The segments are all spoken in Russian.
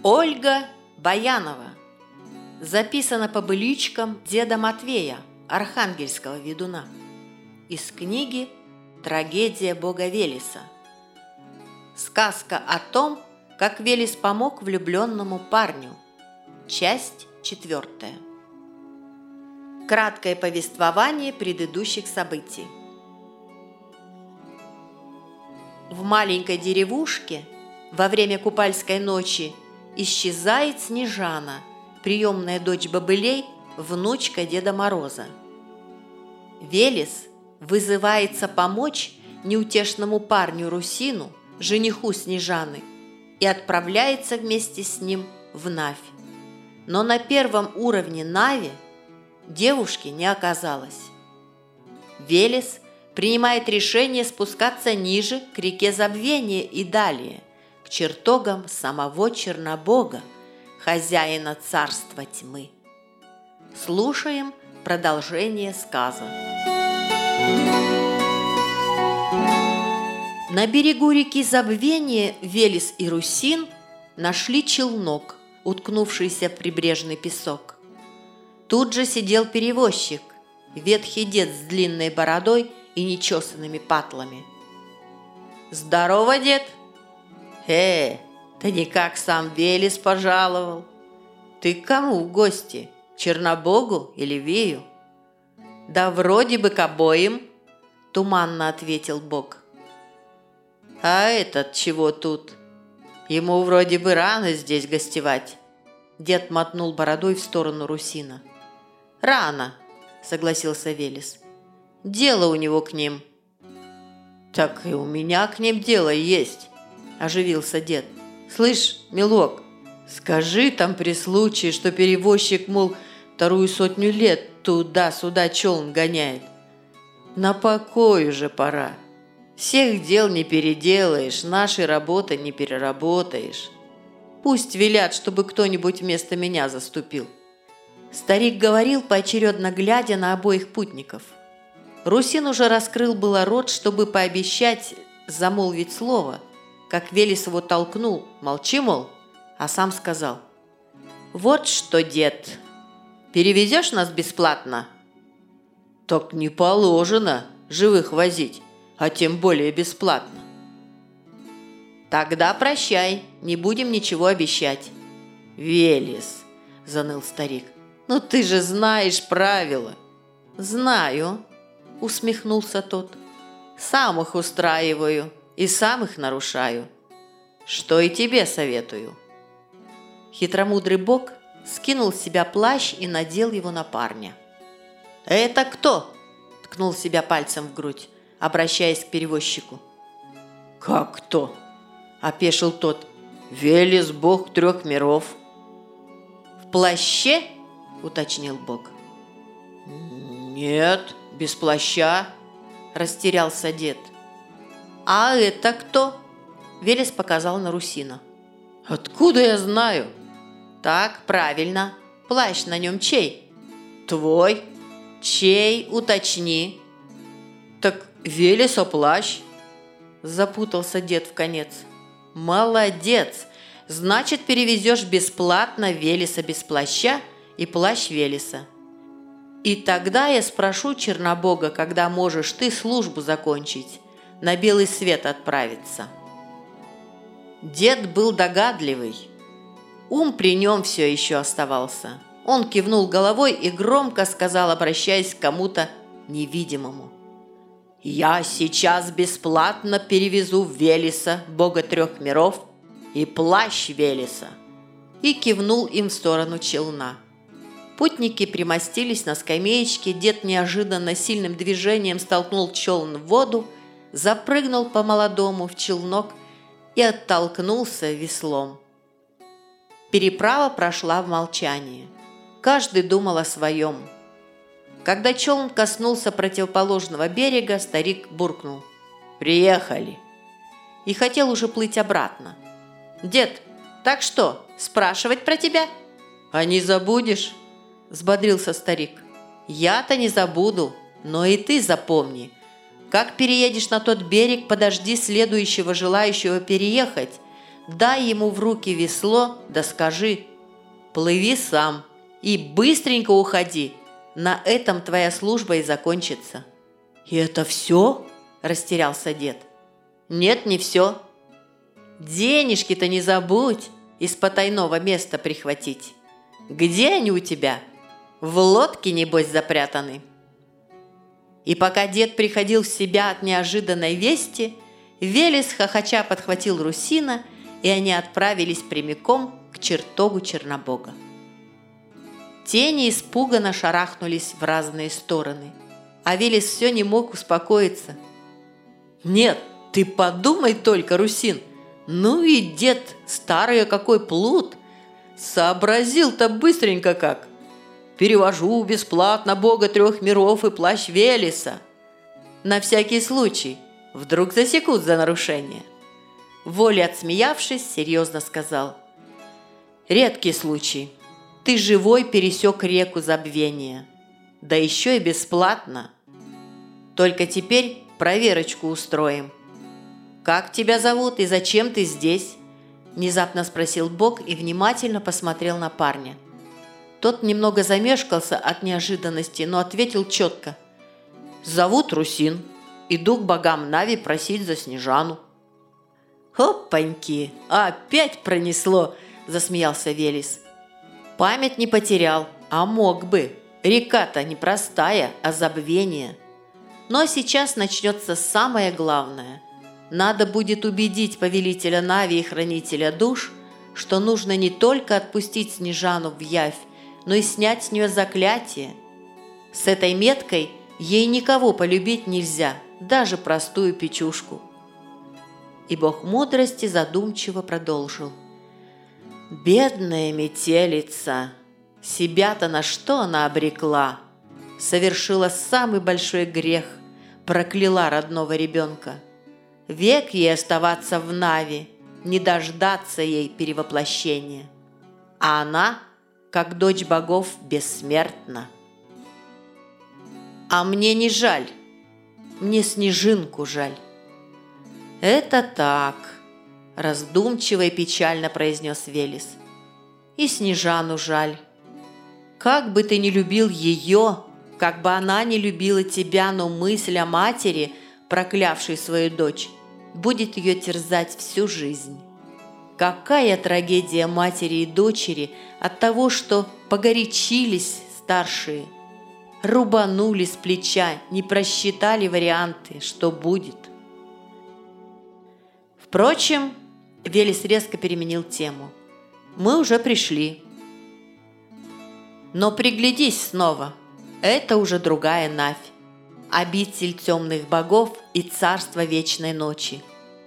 Ольга Баянова. Записано по быличкам деда Матвея, архангельского ведуна. Из книги «Трагедия бога Велеса». Сказка о том, как Велес помог влюбленному парню. Часть 4. Краткое повествование предыдущих событий. В маленькой деревушке во время купальской ночи исчезает Снежана, приемная дочь бобылей, внучка Деда Мороза. Велес вызывается помочь неутешному парню Русину, жениху Снежаны, и отправляется вместе с ним в Навь. Но на первом уровне Нави девушки не оказалось. Велес принимает решение спускаться ниже к реке Забвения и далее, к чертогам самого Чернобога, хозяина царства тьмы. Слушаем продолжение сказа. На берегу реки Забвения Велес и Русин нашли челнок, уткнувшийся в прибрежный песок. Тут же сидел перевозчик, ветхий дед с длинной бородой и нечесанными патлами. «Здорово, дед!» «Да никак сам Велес пожаловал. Ты к кому в гости? Чернобогу или Вею?» «Да вроде бы к обоим», – туманно ответил Бог. «А этот чего тут? Ему вроде бы рано здесь гостевать». Дед мотнул бородой в сторону Русина. «Рано», – согласился Велес. «Дело у него к ним». «Так и у меня к ним дело есть», – оживился дед. «Слышь, милок, скажи там при случае, что перевозчик, мол, 200 лет туда-сюда челн гоняет. На покой уже пора. Всех дел не переделаешь, нашей работы не переработаешь. Пусть велят, чтобы кто-нибудь вместо меня заступил». Старик говорил, поочередно глядя на обоих путников. Русин уже раскрыл было рот, чтобы пообещать замолвить слово, как Велес его толкнул: «Молчи, мол», а сам сказал: «Вот что, дед, перевезешь нас бесплатно?» «Так не положено живых возить, а тем более бесплатно». «Тогда прощай, не будем ничего обещать». «Велес», – заныл старик, – «ну ты же знаешь правила». «Знаю», – усмехнулся тот, – «сам их устраиваю и сам их нарушаю. Что и тебе советую». Хитромудрый Бог скинул с себя плащ и надел его на парня. «Это кто?» – ткнул себя пальцем в грудь, обращаясь к перевозчику. «Как кто?» – опешил тот. «Велес, бог 3 миров». «В плаще?» – уточнил Бог. «Нет, без плаща», – растерялся дед. «А это кто?» – Велес показал на Русина. «Откуда я знаю?» «Так, правильно. Плащ на нем чей?» «Твой». «Чей? Уточни». «Так Велеса плащ», – запутался дед вконец. «Молодец! Значит, перевезешь бесплатно Велеса без плаща и плащ Велеса. И тогда я спрошу Чернобога, когда можешь ты службу закончить, на белый свет отправиться». Дед был догадливый. Ум при нем все еще оставался. Он кивнул головой и громко сказал, обращаясь к кому-то невидимому: «Я сейчас бесплатно перевезу Велеса, бога 3 миров, и плащ Велеса». И кивнул им в сторону челна. Путники примостились на скамеечке, дед неожиданно сильным движением столкнул челн в воду, запрыгнул по-молодому в челнок и оттолкнулся веслом. Переправа прошла в молчании. Каждый думал о своем. Когда челн коснулся противоположного берега, старик буркнул: «Приехали!» и хотел уже плыть обратно. «Дед, так что, спрашивать про тебя?» «А не забудешь?» – взбодрился старик. «Я-то не забуду, но и ты запомни. Как переедешь на тот берег, подожди следующего желающего переехать. дай ему в руки весло, да скажи: плыви сам и быстренько уходи, на этом твоя служба и закончится». «И это все?» – растерялся дед. «Нет, не все. Денежки-то не забудь из потайного места прихватить. Где они у тебя? В лодке, небось, запрятаны». И пока дед приходил в себя от неожиданной вести, Велес хохоча подхватил Русина, и они отправились прямиком к чертогу Чернобога. Тени испуганно шарахнулись в разные стороны, а Велес все не мог успокоиться. «Нет, ты подумай только, Русин, ну и дед старый какой плут! Сообразил-то быстренько как! Перевожу бесплатно бога 3 миров и плащ Велеса. На всякий случай, вдруг засекут за нарушение». Воля, отсмеявшись, серьезно сказал: «Редкий случай. Ты живой пересек реку забвения. Да еще и бесплатно. Только теперь проверочку устроим». «Как тебя зовут и зачем ты здесь?» – внезапно спросил Бог и внимательно посмотрел на парня. Тот немного замешкался от неожиданности, но ответил четко: «Зовут Русин. Иду к богам Нави просить за Снежану». «Опаньки! Опять пронесло!» – засмеялся Велес. «Память не потерял, а мог бы. Река-то непростая, а забвение. Но сейчас начнется самое главное. Надо будет убедить повелителя Нави и хранителя душ, что нужно не только отпустить Снежану в явь, но и снять с нее заклятие. С этой меткой ей никого полюбить нельзя, даже простую печушку». И бог мудрости задумчиво продолжил: «Бедная метелица! Себя-то на что она обрекла? Совершила самый большой грех, прокляла родного ребенка. Век ей оставаться в Нави, не дождаться ей перевоплощения. А она, как дочь богов, бессмертна. А мне не жаль, мне Снежинку жаль». «Это так», – раздумчиво и печально произнес Велес. «И Снежану жаль. Как бы ты ни любил ее, как бы она не любила тебя, но мысль о матери, проклявшей свою дочь, будет ее терзать всю жизнь. Какая трагедия матери и дочери от того, что погорячились старшие, рубанули с плеча, не просчитали варианты, что будет». Впрочем, Велес резко переменил тему. «Мы уже пришли. Но приглядись снова, это уже другая Навь, обитель темных богов и царство вечной ночи.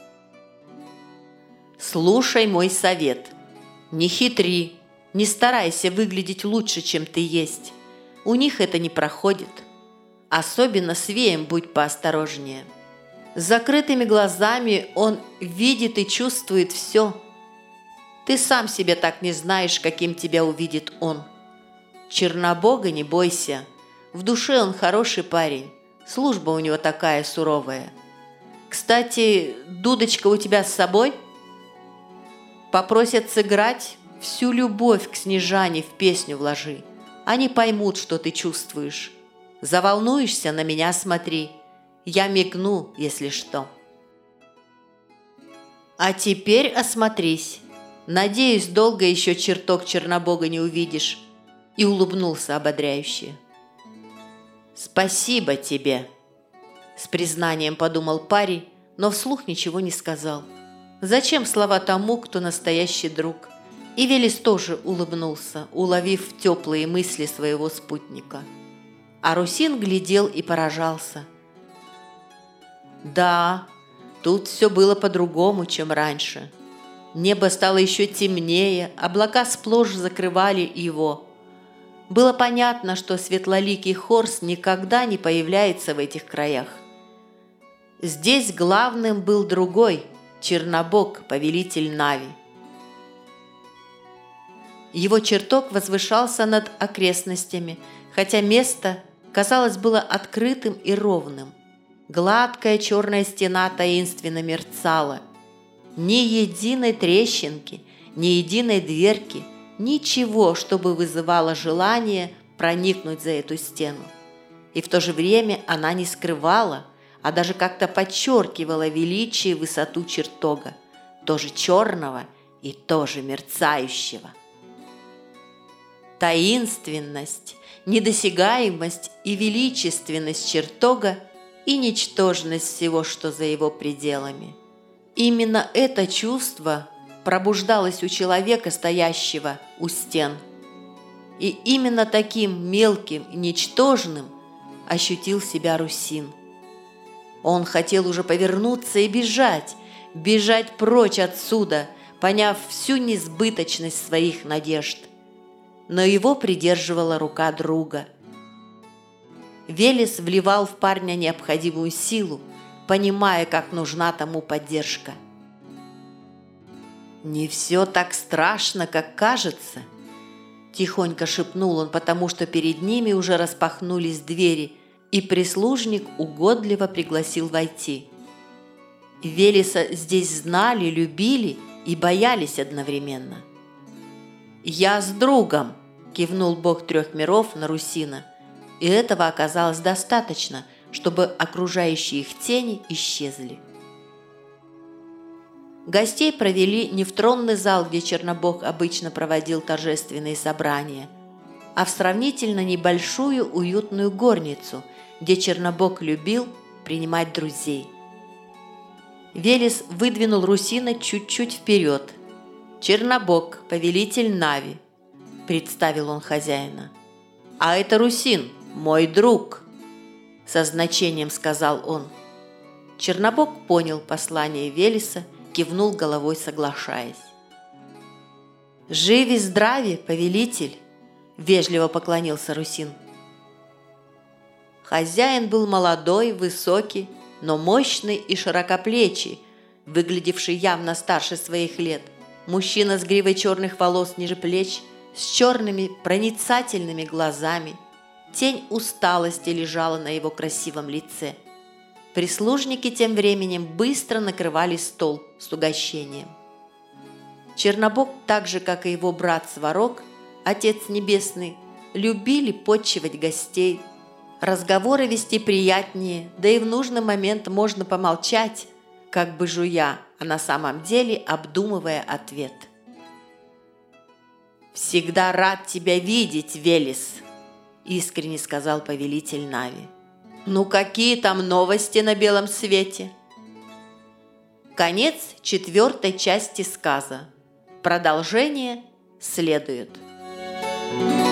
Слушай мой совет. Не хитри, не старайся выглядеть лучше, чем ты есть. У них это не проходит. Особенно с Веем будь поосторожнее. С закрытыми глазами он видит и чувствует все. Ты сам себе так не знаешь, каким тебя увидит он. Чернобога не бойся. В душе он хороший парень. Служба у него такая суровая. Кстати, дудочка у тебя с собой? Попросят сыграть, всю любовь к Снежане в песню вложи. Они поймут, что ты чувствуешь. Заволнуешься, на меня смотри. Я мигну, если что. А теперь осмотрись. Надеюсь, долго еще чертог Чернобога не увидишь. И улыбнулся ободряюще. «Спасибо тебе», – с признанием подумал парень, но вслух ничего не сказал. Зачем слова тому, кто настоящий друг? И Велес тоже улыбнулся, уловив теплые мысли своего спутника. А Русин глядел и поражался. Да, тут все было по-другому, чем раньше. Небо стало еще темнее, облака сплошь закрывали его. Было понятно, что светлоликий Хорс никогда не появляется в этих краях. Здесь главным был другой – Чернобог, повелитель Нави. Его чертог возвышался над окрестностями, хотя место, казалось, было открытым и ровным. Гладкая черная стена таинственно мерцала. Ни единой трещинки, ни единой дверки, ничего, чтобы вызывало желание проникнуть за эту стену. И в то же время она не скрывала, а даже как-то подчеркивала величие и высоту чертога, тоже черного и тоже мерцающего. Таинственность, недосягаемость и величественность чертога и ничтожность всего, что за его пределами. Именно это чувство пробуждалось у человека, стоящего у стен. И именно таким мелким и ничтожным ощутил себя русин. Он хотел уже повернуться и бежать прочь отсюда, поняв всю несбыточность своих надежд. Но его придерживала рука друга. Велес вливал в парня необходимую силу, понимая, как нужна тому поддержка. «Не все так страшно, как кажется», – тихонько шепнул он, потому что перед ними уже распахнулись двери, и прислужник угодливо пригласил войти. Велеса здесь знали, любили и боялись одновременно. «Я с другом», – кивнул бог трех миров на русина, и этого оказалось достаточно, чтобы окружающие их тени исчезли. Гостей провели не в тронный зал, где Чернобог обычно проводил торжественные собрания, а в сравнительно небольшую уютную горницу, где Чернобог любил принимать друзей. Велес выдвинул русина чуть-чуть вперед. «Чернобог, повелитель Нави», – представил он хозяина. «А это русин, мой друг», – со значением сказал он. Чернобог понял послание Велеса, кивнул головой, соглашаясь. «Живи здрави, повелитель!» – вежливо поклонился русин. Хозяин был молодой, высокий, но мощный и широкоплечий, выглядевший явно старше своих лет. Мужчина с гривой черных волос ниже плеч, с черными проницательными глазами. Тень усталости лежала на его красивом лице. Прислужники тем временем быстро накрывали стол с угощением. Чернобог, так же, как и его брат Сварог, Отец Небесный, любили подчивать гостей. Разговоры вести приятнее, да и в нужный момент можно помолчать, как бы жуя, а на самом деле обдумывая ответ. «Всегда рад тебя видеть, Велес», – искренне сказал повелитель Нави. «Ну какие там новости на белом свете?» Конец 4 части сказа. Продолжение следует.